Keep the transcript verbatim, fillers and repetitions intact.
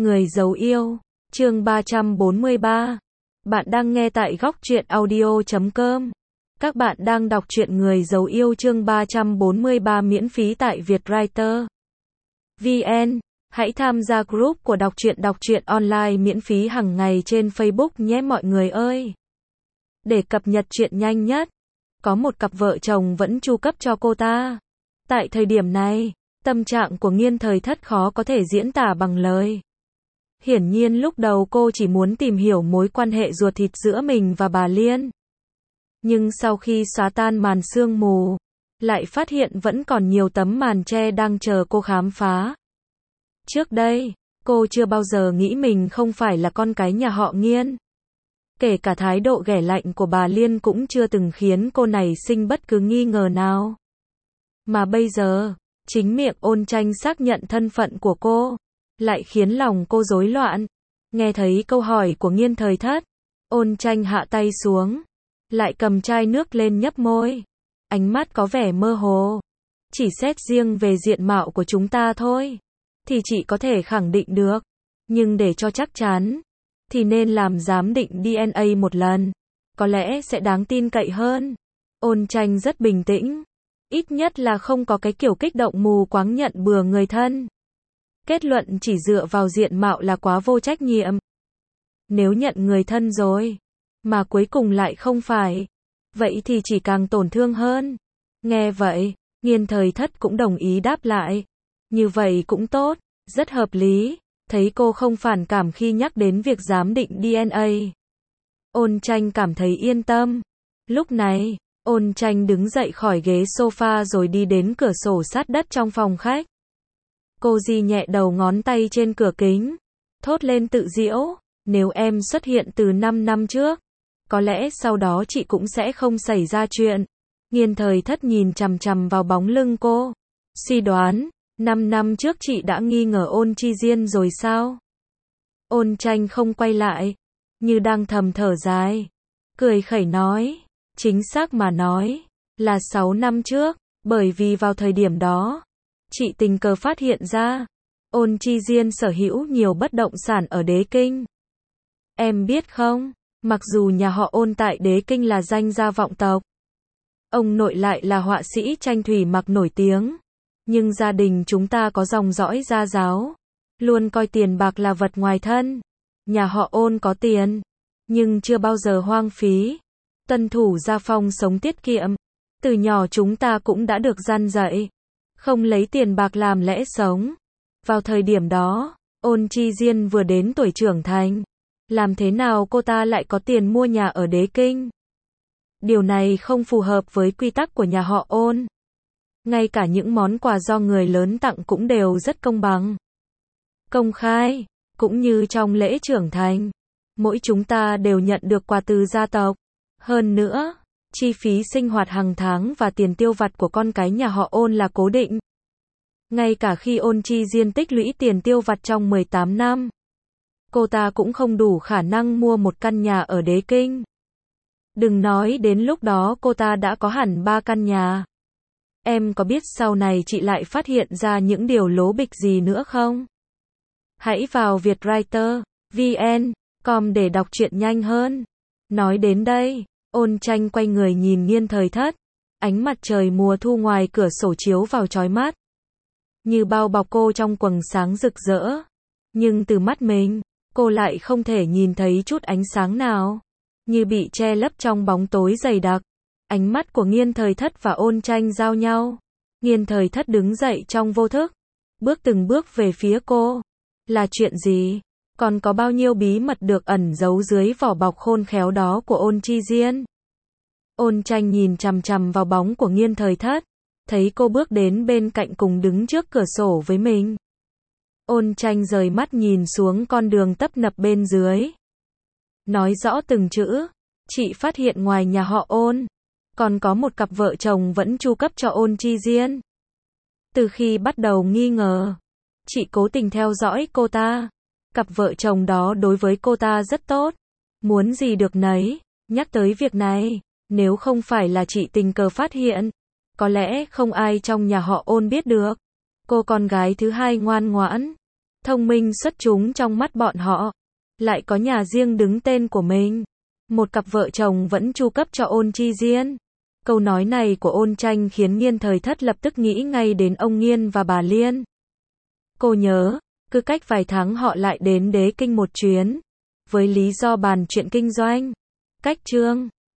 Người giấu yêu, chương ba trăm bốn mươi ba. Bạn đang nghe tại góc truyện audio chấm com. Các bạn đang đọc truyện Người giấu yêu chương ba trăm bốn mươi ba miễn phí tại Vietwriter. vê en. Hãy tham gia group của đọc truyện đọc truyện online miễn phí hàng ngày trên Facebook nhé mọi người ơi. Để cập nhật truyện nhanh nhất, có một cặp vợ chồng vẫn chu cấp cho cô ta. Tại thời điểm này, tâm trạng của Nghiên Thời Thất khó có thể diễn tả bằng lời. Hiển nhiên lúc đầu cô chỉ muốn tìm hiểu mối quan hệ ruột thịt giữa mình và bà Liên. Nhưng sau khi xóa tan màn sương mù, lại phát hiện vẫn còn nhiều tấm màn che đang chờ cô khám phá. Trước đây, cô chưa bao giờ nghĩ mình không phải là con cái nhà họ Nghiên. Kể cả thái độ ghẻ lạnh của bà Liên cũng chưa từng khiến cô nảy sinh bất cứ nghi ngờ nào. Mà bây giờ, chính miệng Ôn Tranh xác nhận thân phận của cô, lại khiến lòng cô rối loạn. Nghe thấy câu hỏi của Nghiên Thời Thất, Ôn Tranh hạ tay xuống, lại cầm chai nước lên nhấp môi. Ánh mắt có vẻ mơ hồ. Chỉ xét riêng về diện mạo của chúng ta thôi, thì chị có thể khẳng định được. Nhưng để cho chắc chắn, thì nên làm giám định đê en a một lần. Có lẽ sẽ đáng tin cậy hơn. Ôn Tranh rất bình tĩnh. Ít nhất là không có cái kiểu kích động mù quáng nhận bừa người thân. Kết luận chỉ dựa vào diện mạo là quá vô trách nhiệm. Nếu nhận người thân rồi, mà cuối cùng lại không phải, vậy thì chỉ càng tổn thương hơn. Nghe vậy, Nghiên Thời Thất cũng đồng ý đáp lại. Như vậy cũng tốt, rất hợp lý. Thấy cô không phản cảm khi nhắc đến việc giám định đê en a, Ôn Tranh cảm thấy yên tâm. Lúc này, Ôn Tranh đứng dậy khỏi ghế sofa rồi đi đến cửa sổ sát đất trong phòng khách. Cô di nhẹ đầu ngón tay trên cửa kính, thốt lên tự giễu, nếu em xuất hiện từ năm năm trước, có lẽ sau đó chị cũng sẽ không xảy ra chuyện. Nghiên Thời Thất nhìn chằm chằm vào bóng lưng cô, suy đoán, năm năm trước chị đã nghi ngờ Ôn Chi Diên rồi sao? Ôn Tranh không quay lại, như đang thầm thở dài, cười khẩy nói, chính xác mà nói, là sáu năm trước, bởi vì vào thời điểm đó, chị tình cờ phát hiện ra, Ôn Chi Diên sở hữu nhiều bất động sản ở Đế Kinh. Em biết không, mặc dù nhà họ Ôn tại Đế Kinh là danh gia vọng tộc, ông nội lại là họa sĩ tranh thủy mặc nổi tiếng, nhưng gia đình chúng ta có dòng dõi gia giáo, luôn coi tiền bạc là vật ngoài thân. Nhà họ Ôn có tiền, nhưng chưa bao giờ hoang phí, tuân thủ gia phong sống tiết kiệm. Từ nhỏ chúng ta cũng đã được răn dạy, không lấy tiền bạc làm lẽ sống. Vào thời điểm đó, Ôn Chi Diên vừa đến tuổi trưởng thành. Làm thế nào cô ta lại có tiền mua nhà ở Đế Kinh? Điều này không phù hợp với quy tắc của nhà họ Ôn. Ngay cả những món quà do người lớn tặng cũng đều rất công bằng, công khai, cũng như trong lễ trưởng thành. Mỗi chúng ta đều nhận được quà từ gia tộc. Hơn nữa, chi phí sinh hoạt hàng tháng và tiền tiêu vặt của con cái nhà họ Ôn là cố định. Ngay cả khi Ôn Chi Diên tích lũy tiền tiêu vặt trong mười tám năm, cô ta cũng không đủ khả năng mua một căn nhà ở Đế Kinh. Đừng nói đến lúc đó cô ta đã có hẳn ba căn nhà. Em có biết sau này chị lại phát hiện ra những điều lố bịch gì nữa không? Hãy vào Vietwriter, vê en, com để đọc truyện nhanh hơn. Nói đến đây, Ôn Tranh quay người nhìn Nghiên Thời Thất. Ánh mặt trời mùa thu ngoài cửa sổ chiếu vào chói mắt, như bao bọc cô trong quầng sáng rực rỡ. Nhưng từ mắt mình, cô lại không thể nhìn thấy chút ánh sáng nào, như bị che lấp trong bóng tối dày đặc. Ánh mắt của Nghiên Thời Thất và Ôn Tranh giao nhau. Nghiên Thời Thất đứng dậy trong vô thức, bước từng bước về phía cô. Là chuyện gì? Còn có bao nhiêu bí mật được ẩn giấu dưới vỏ bọc khôn khéo đó của Ôn Chi Diên? Ôn Tranh nhìn chằm chằm vào bóng của Nghiên Thời Thất, thấy cô bước đến bên cạnh cùng đứng trước cửa sổ với mình. Ôn Tranh rời mắt nhìn xuống con đường tấp nập bên dưới. Nói rõ từng chữ, chị phát hiện ngoài nhà họ Ôn, còn có một cặp vợ chồng vẫn chu cấp cho Ôn Chi Diên. Từ khi bắt đầu nghi ngờ, chị cố tình theo dõi cô ta. Cặp vợ chồng đó đối với cô ta rất tốt, muốn gì được nấy. Nhắc tới việc này, nếu không phải là chị tình cờ phát hiện, có lẽ không ai trong nhà họ Ôn biết được. Cô con gái thứ hai ngoan ngoãn, thông minh xuất chúng trong mắt bọn họ, lại có nhà riêng đứng tên của mình. Một cặp vợ chồng vẫn chu cấp cho Ôn Chi Diên. Câu nói này của Ôn Tranh khiến Nghiên Thời Thất lập tức nghĩ ngay đến ông Nghiên và bà Liên. Cô nhớ, cứ cách vài tháng họ lại đến Đế Kinh một chuyến, với lý do bàn chuyện kinh doanh. Cách chương